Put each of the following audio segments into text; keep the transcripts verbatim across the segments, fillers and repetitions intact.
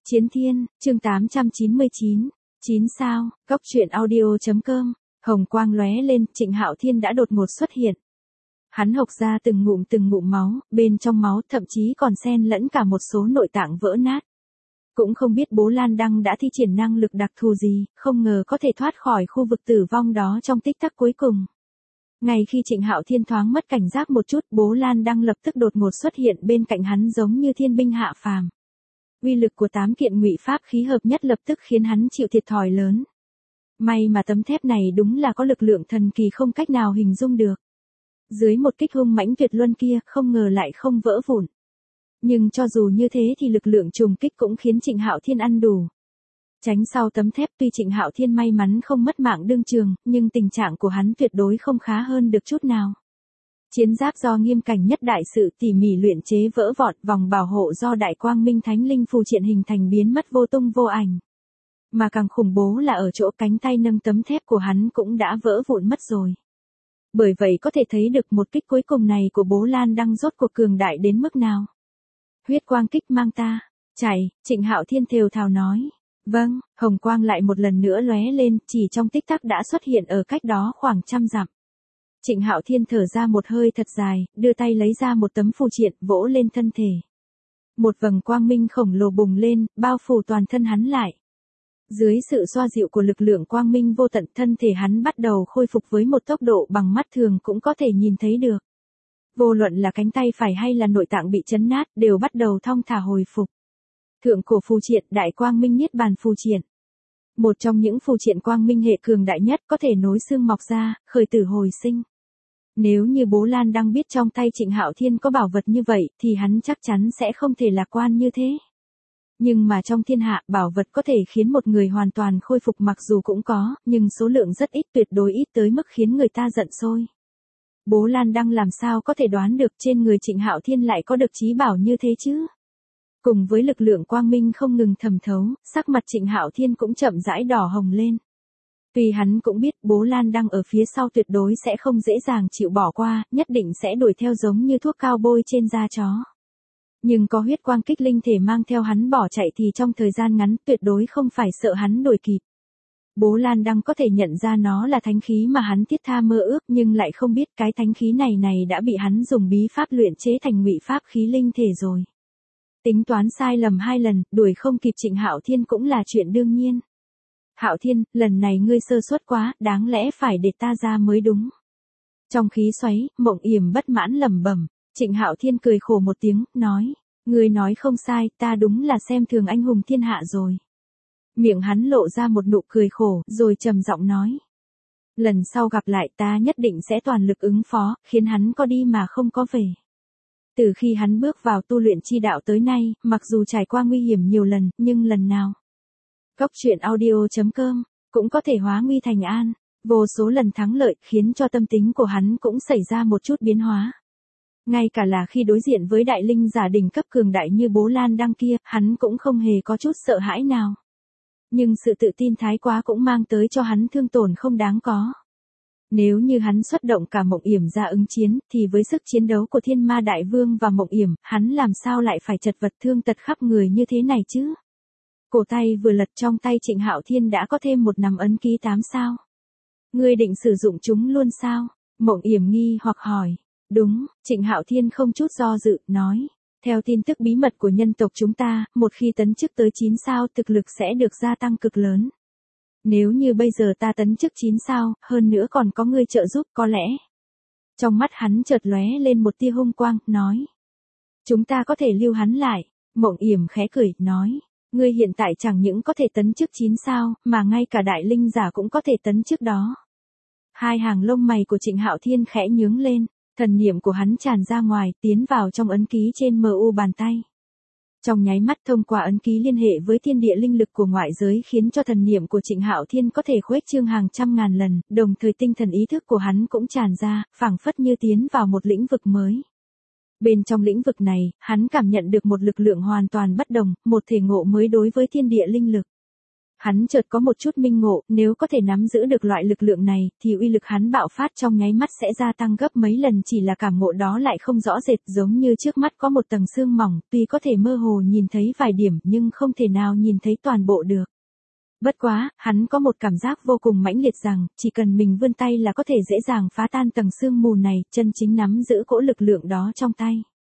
Chiến Thiên, chương tám trăm chín mươi chín, chín sao, Cốc truyện audio.com, hồng quang lóe lên, Trịnh Hạo Thiên đã đột ngột xuất hiện. Hắn hộc ra từng ngụm từng ngụm máu, bên trong máu thậm chí còn xen lẫn cả một số nội tạng vỡ nát. Cũng không biết Bố Lan Đăng đã thi triển năng lực đặc thù gì, không ngờ có thể thoát khỏi khu vực tử vong đó trong tích tắc cuối cùng. Ngay khi Trịnh Hạo Thiên thoáng mất cảnh giác một chút, Bố Lan Đăng lập tức đột ngột xuất hiện bên cạnh hắn giống như thiên binh hạ phàm. Uy lực của tám kiện ngụy pháp khí hợp nhất lập tức khiến hắn chịu thiệt thòi lớn. May mà tấm thép này đúng là có lực lượng thần kỳ không cách nào hình dung được. Dưới một kích hung mãnh tuyệt luân kia, không ngờ lại không vỡ vụn. Nhưng cho dù như thế thì lực lượng trùng kích cũng khiến Trịnh Hạo Thiên ăn đủ. Tránh sau tấm thép, tuy Trịnh Hạo Thiên may mắn không mất mạng đương trường, nhưng tình trạng của hắn tuyệt đối không khá hơn được chút nào. Chiến giáp do nghiêm cảnh nhất đại sự tỉ mỉ luyện chế vỡ vọt, vòng bảo hộ do đại quang minh thánh linh phù triện hình thành biến mất vô tung vô ảnh. Mà càng khủng bố là ở chỗ cánh tay nâng tấm thép của hắn cũng đã vỡ vụn mất rồi. Bởi vậy có thể thấy được một kích cuối cùng này của Bố Lan Đăng rốt cuộc cường đại đến mức nào. Huyết quang kích mang ta, chạy, Trịnh Hạo Thiên thều thào nói. Vâng, hồng quang lại một lần nữa lóe lên, chỉ trong tích tắc đã xuất hiện ở cách đó khoảng trăm dặm. Trịnh Hạo Thiên thở ra một hơi thật dài, đưa tay lấy ra một tấm phù triện, vỗ lên thân thể. Một vầng quang minh khổng lồ bùng lên, bao phủ toàn thân hắn lại. Dưới sự xoa dịu của lực lượng quang minh vô tận, thân thể hắn bắt đầu khôi phục với một tốc độ bằng mắt thường cũng có thể nhìn thấy được. Vô luận là cánh tay phải hay là nội tạng bị chấn nát, đều bắt đầu thong thả hồi phục. Thượng cổ phù triện, đại quang minh niết bàn phù triện. Một trong những phù triện quang minh hệ cường đại nhất, có thể nối xương mọc ra, khởi tử hồi sinh. Nếu như Bố Lan Đăng biết trong tay Trịnh Hạo Thiên có bảo vật như vậy, thì hắn chắc chắn sẽ không thể lạc quan như thế. Nhưng mà trong thiên hạ, bảo vật có thể khiến một người hoàn toàn khôi phục mặc dù cũng có, nhưng số lượng rất ít, tuyệt đối ít tới mức khiến người ta giận sôi. Bố Lan Đăng làm sao có thể đoán được trên người Trịnh Hạo Thiên lại có được chí bảo như thế chứ? Cùng với lực lượng quang minh không ngừng thẩm thấu, sắc mặt Trịnh Hạo Thiên cũng chậm rãi đỏ hồng lên. Vì hắn cũng biết Bố Lan Đăng ở phía sau tuyệt đối sẽ không dễ dàng chịu bỏ qua, nhất định sẽ đuổi theo giống như thuốc cao bôi trên da chó. Nhưng có huyết quang kích linh thể mang theo hắn bỏ chạy thì trong thời gian ngắn tuyệt đối không phải sợ hắn đuổi kịp. Bố Lan Đăng có thể nhận ra nó là thánh khí mà hắn thiết tha mơ ước, nhưng lại không biết cái thánh khí này này đã bị hắn dùng bí pháp luyện chế thành ngụy pháp khí linh thể rồi. Tính toán sai lầm hai lần, đuổi không kịp Trịnh Hạo Thiên cũng là chuyện đương nhiên. Hạo Thiên, lần này ngươi sơ suất quá, đáng lẽ phải để ta ra mới đúng. Trong khí xoáy, Mộng Yểm bất mãn lẩm bẩm. Trịnh Hạo Thiên cười khổ một tiếng, nói, ngươi nói không sai, ta đúng là xem thường anh hùng thiên hạ rồi. Miệng hắn lộ ra một nụ cười khổ, rồi trầm giọng nói. Lần sau gặp lại ta nhất định sẽ toàn lực ứng phó, khiến hắn có đi mà không có về. Từ khi hắn bước vào tu luyện chi đạo tới nay, mặc dù trải qua nguy hiểm nhiều lần, nhưng lần nào Cốc truyện audio.com cũng có thể hóa nguy thành an, vô số lần thắng lợi khiến cho tâm tính của hắn cũng xảy ra một chút biến hóa. Ngay cả là khi đối diện với đại linh giả đỉnh cấp cường đại như Bố Lan Đăng kia, hắn cũng không hề có chút sợ hãi nào. Nhưng sự tự tin thái quá cũng mang tới cho hắn thương tổn không đáng có. Nếu như hắn xuất động cả Mộng Yểm ra ứng chiến, thì với sức chiến đấu của Thiên Ma Đại Vương và Mộng Yểm, hắn làm sao lại phải chật vật thương tật khắp người như thế này chứ? Cổ tay vừa lật, trong tay Trịnh Hạo Thiên đã có thêm một nắm ấn ký tám sao. Ngươi định sử dụng chúng luôn sao? Mộng Yểm nghi hoặc hỏi. Đúng, Trịnh Hạo Thiên không chút do dự, nói. Theo tin tức bí mật của nhân tộc chúng ta, một khi tấn chức tới chín sao, thực lực sẽ được gia tăng cực lớn. Nếu như bây giờ ta tấn chức chín sao, hơn nữa còn có ngươi trợ giúp, có lẽ. Trong mắt hắn chợt lóe lên một tia hung quang, nói. Chúng ta có thể lưu hắn lại. Mộng Yểm khẽ cười, nói. Ngươi hiện tại chẳng những có thể tấn chức chín sao, mà ngay cả đại linh giả cũng có thể tấn chức đó. Hai hàng lông mày của Trịnh Hạo Thiên khẽ nhướng lên, thần niệm của hắn tràn ra ngoài, tiến vào trong ấn ký trên mờ u bàn tay. Trong nháy mắt thông qua ấn ký liên hệ với thiên địa linh lực của ngoại giới khiến cho thần niệm của Trịnh Hạo Thiên có thể khuếch trương hàng trăm ngàn lần, đồng thời tinh thần ý thức của hắn cũng tràn ra, phảng phất như tiến vào một lĩnh vực mới. Bên trong lĩnh vực này, hắn cảm nhận được một lực lượng hoàn toàn bất đồng, một thể ngộ mới đối với thiên địa linh lực. Hắn chợt có một chút minh ngộ, nếu có thể nắm giữ được loại lực lượng này, thì uy lực hắn bạo phát trong nháy mắt sẽ gia tăng gấp mấy lần, chỉ là cảm ngộ đó lại không rõ rệt, giống như trước mắt có một tầng sương mỏng, tuy có thể mơ hồ nhìn thấy vài điểm nhưng không thể nào nhìn thấy toàn bộ được. Bất quá, hắn có một cảm giác vô cùng mãnh liệt rằng, chỉ cần mình vươn tay là có thể dễ dàng phá tan tầng sương mù này, chân chính nắm giữ cỗ lực lượng đó trong tay.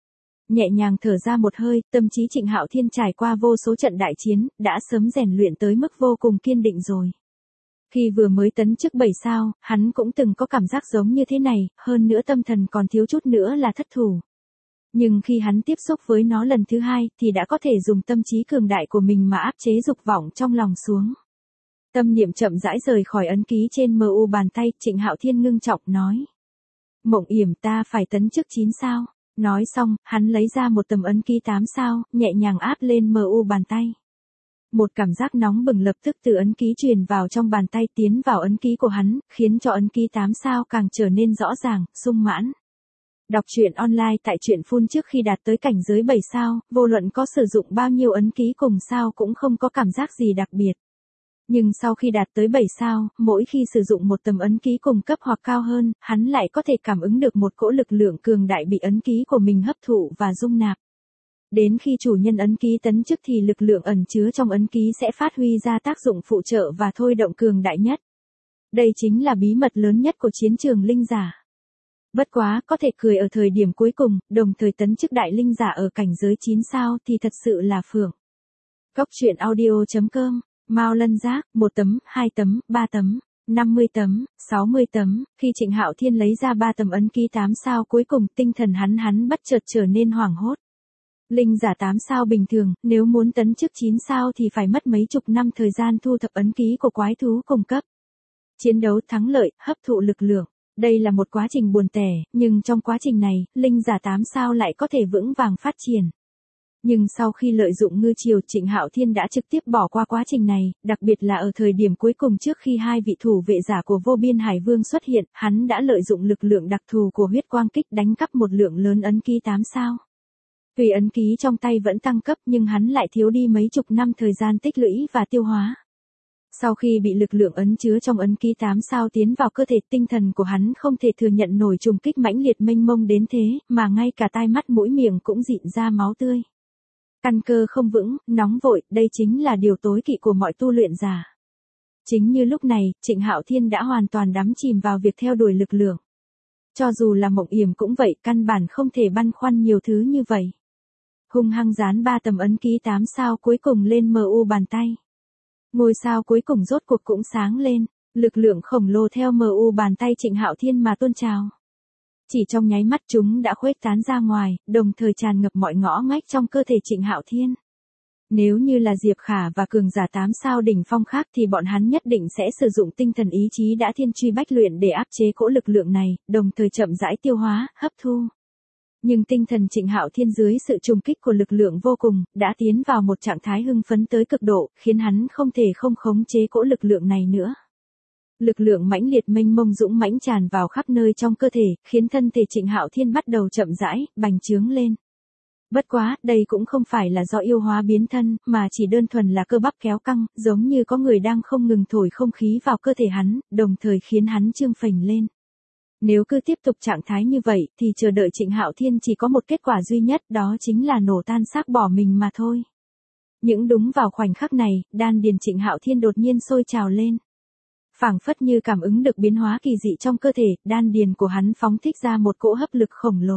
Nhẹ nhàng thở ra một hơi, tâm trí Trịnh Hạo Thiên trải qua vô số trận đại chiến, đã sớm rèn luyện tới mức vô cùng kiên định rồi. Khi vừa mới tấn chức bảy sao, hắn cũng từng có cảm giác giống như thế này, hơn nữa tâm thần còn thiếu chút nữa là thất thủ. Nhưng khi hắn tiếp xúc với nó lần thứ hai, thì đã có thể dùng tâm trí cường đại của mình mà áp chế dục vọng trong lòng xuống. Tâm niệm chậm rãi rời khỏi ấn ký trên mờ u bàn tay, Trịnh Hạo Thiên ngưng trọng nói. Mộng yểm, ta phải tấn chức chín sao. Nói xong, hắn lấy ra một tấm ấn ký tám sao, nhẹ nhàng áp lên mờ u bàn tay. Một cảm giác nóng bừng lập tức từ ấn ký truyền vào trong bàn tay tiến vào ấn ký của hắn, khiến cho ấn ký tám sao càng trở nên rõ ràng, sung mãn. Đọc truyện online tại truyện phun trước khi đạt tới cảnh giới bảy sao, vô luận có sử dụng bao nhiêu ấn ký cùng sao cũng không có cảm giác gì đặc biệt. Nhưng sau khi đạt tới bảy sao, mỗi khi sử dụng một tấm ấn ký cùng cấp hoặc cao hơn, hắn lại có thể cảm ứng được một cỗ lực lượng cường đại bị ấn ký của mình hấp thụ và dung nạp. Đến khi chủ nhân ấn ký tấn chức thì lực lượng ẩn chứa trong ấn ký sẽ phát huy ra tác dụng phụ trợ và thôi động cường đại nhất. Đây chính là bí mật lớn nhất của chiến trường linh giả. Bất quá, có thể cười ở thời điểm cuối cùng, đồng thời tấn chức đại linh giả ở cảnh giới chín sao thì thật sự là phượng. Cốc truyện audio chấm com. Mao Lân Giác, một tấm, hai tấm, ba tấm, năm mươi tấm, sáu mươi tấm, khi Trịnh Hạo Thiên lấy ra ba tấm ấn ký tám sao cuối cùng, tinh thần hắn hắn bất chợt trở nên hoảng hốt. Linh giả tám sao bình thường, nếu muốn tấn chức chín sao thì phải mất mấy chục năm thời gian thu thập ấn ký của quái thú cùng cấp. Chiến đấu thắng lợi, hấp thụ lực lượng. Đây là một quá trình buồn tẻ, nhưng trong quá trình này, linh giả tám sao lại có thể vững vàng phát triển. Nhưng sau khi lợi dụng ngư triều, Trịnh Hạo Thiên đã trực tiếp bỏ qua quá trình này, đặc biệt là ở thời điểm cuối cùng trước khi hai vị thủ vệ giả của Vô Biên Hải Vương xuất hiện, hắn đã lợi dụng lực lượng đặc thù của huyết quang kích đánh cắp một lượng lớn ấn ký tám sao. Tuy ấn ký trong tay vẫn tăng cấp nhưng hắn lại thiếu đi mấy chục năm thời gian tích lũy và tiêu hóa. Sau khi bị lực lượng ấn chứa trong ấn ký tám sao tiến vào cơ thể, tinh thần của hắn không thể thừa nhận nổi trùng kích mãnh liệt mênh mông đến thế, mà ngay cả tai mắt mũi miệng cũng rịn ra máu tươi. Căn cơ không vững, nóng vội, đây chính là điều tối kỵ của mọi tu luyện giả. Chính như lúc này, Trịnh Hạo Thiên đã hoàn toàn đắm chìm vào việc theo đuổi lực lượng. Cho dù là Mộng Yểm cũng vậy, căn bản không thể băn khoăn nhiều thứ như vậy. Hung hăng dán ba tấm ấn ký tám sao cuối cùng lên mờ u bàn tay. Ngôi sao cuối cùng rốt cuộc cũng sáng lên, lực lượng khổng lồ theo mờ u bàn tay Trịnh Hạo Thiên mà tuôn trào. Chỉ trong nháy mắt chúng đã khuếch tán ra ngoài, đồng thời tràn ngập mọi ngõ ngách trong cơ thể Trịnh Hạo Thiên. Nếu như là Diệp Khả và cường giả tám sao đỉnh phong khác thì bọn hắn nhất định sẽ sử dụng tinh thần ý chí đã thiên truy bách luyện để áp chế cỗ lực lượng này, đồng thời chậm rãi tiêu hóa, hấp thu. Nhưng tinh thần Trịnh Hạo Thiên dưới sự trùng kích của lực lượng vô cùng, đã tiến vào một trạng thái hưng phấn tới cực độ, khiến hắn không thể không khống chế cỗ lực lượng này nữa. Lực lượng mãnh liệt mênh mông dũng mãnh tràn vào khắp nơi trong cơ thể, khiến thân thể Trịnh Hạo Thiên bắt đầu chậm rãi, bành trướng lên. Bất quá, đây cũng không phải là do yêu hóa biến thân, mà chỉ đơn thuần là cơ bắp kéo căng, giống như có người đang không ngừng thổi không khí vào cơ thể hắn, đồng thời khiến hắn trương phình lên. Nếu cứ tiếp tục trạng thái như vậy, thì chờ đợi Trịnh Hạo Thiên chỉ có một kết quả duy nhất, đó chính là nổ tan xác bỏ mình mà thôi. Những đúng vào khoảnh khắc này, đan điền Trịnh Hạo Thiên đột nhiên sôi trào lên. Phảng phất như cảm ứng được biến hóa kỳ dị trong cơ thể, đan điền của hắn phóng thích ra một cỗ hấp lực khổng lồ.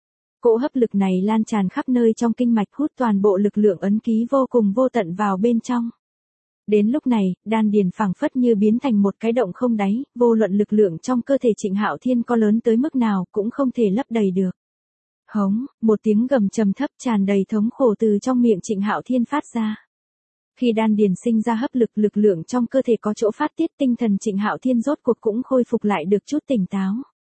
Cỗ hấp lực này lan tràn khắp nơi trong kinh mạch, hút toàn bộ lực lượng ấn ký vô cùng vô tận vào bên trong. Đến lúc này, đan điền phảng phất như biến thành một cái động không đáy, vô luận lực lượng trong cơ thể Trịnh Hạo Thiên có lớn tới mức nào cũng không thể lấp đầy được. Hống, một tiếng gầm trầm thấp tràn đầy thống khổ từ trong miệng Trịnh Hạo Thiên phát ra. Khi đan điền sinh ra hấp lực, lực lượng trong cơ thể có chỗ phát tiết, tinh thần Trịnh Hạo Thiên rốt cuộc cũng khôi phục lại được chút tỉnh táo.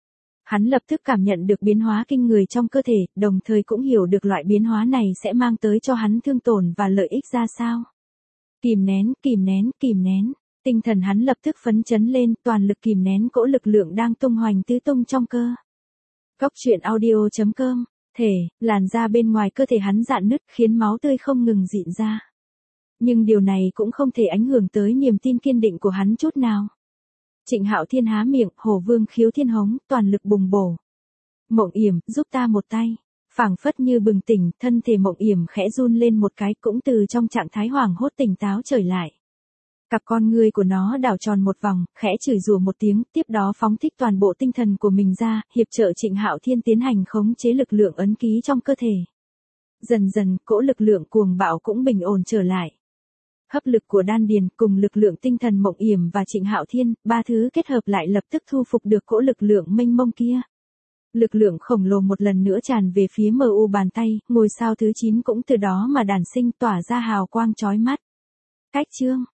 Hắn lập tức cảm nhận được biến hóa kinh người trong cơ thể, đồng thời cũng hiểu được loại biến hóa này sẽ mang tới cho hắn thương tổn và lợi ích ra sao. Kìm nén, kìm nén, kìm nén, tinh thần hắn lập tức phấn chấn lên, toàn lực kìm nén cỗ lực lượng đang tung hoành tứ tung trong cơ. Cốc truyện audio chấm com, thể, làn da bên ngoài cơ thể hắn rạn nứt khiến máu tươi không ngừng rịn ra. Nhưng điều này cũng không thể ảnh hưởng tới niềm tin kiên định của hắn chút nào. Trịnh Hạo Thiên há miệng, Hồ Vương khiếu thiên hống, toàn lực bùng bổ. Mộng Yểm, giúp ta một tay. Phảng phất như bừng tỉnh, thân thể Mộng Yểm khẽ run lên một cái, cũng từ trong trạng thái hoảng hốt tỉnh táo trở lại. Cặp con ngươi của nó đảo tròn một vòng, khẽ chửi rủa một tiếng, tiếp đó phóng thích toàn bộ tinh thần của mình ra, hiệp trợ Trịnh Hạo Thiên tiến hành khống chế lực lượng ấn ký trong cơ thể. Dần dần, cỗ lực lượng cuồng bạo cũng bình ổn trở lại. Hấp lực của đan điền cùng lực lượng tinh thần Mộng Yểm và Trịnh Hạo Thiên, ba thứ kết hợp lại lập tức thu phục được cỗ lực lượng mênh mông kia. Lực lượng khổng lồ một lần nữa tràn về phía mờ u bàn tay, ngôi sao thứ chín cũng từ đó mà đản sinh, tỏa ra hào quang chói mắt. Cách chương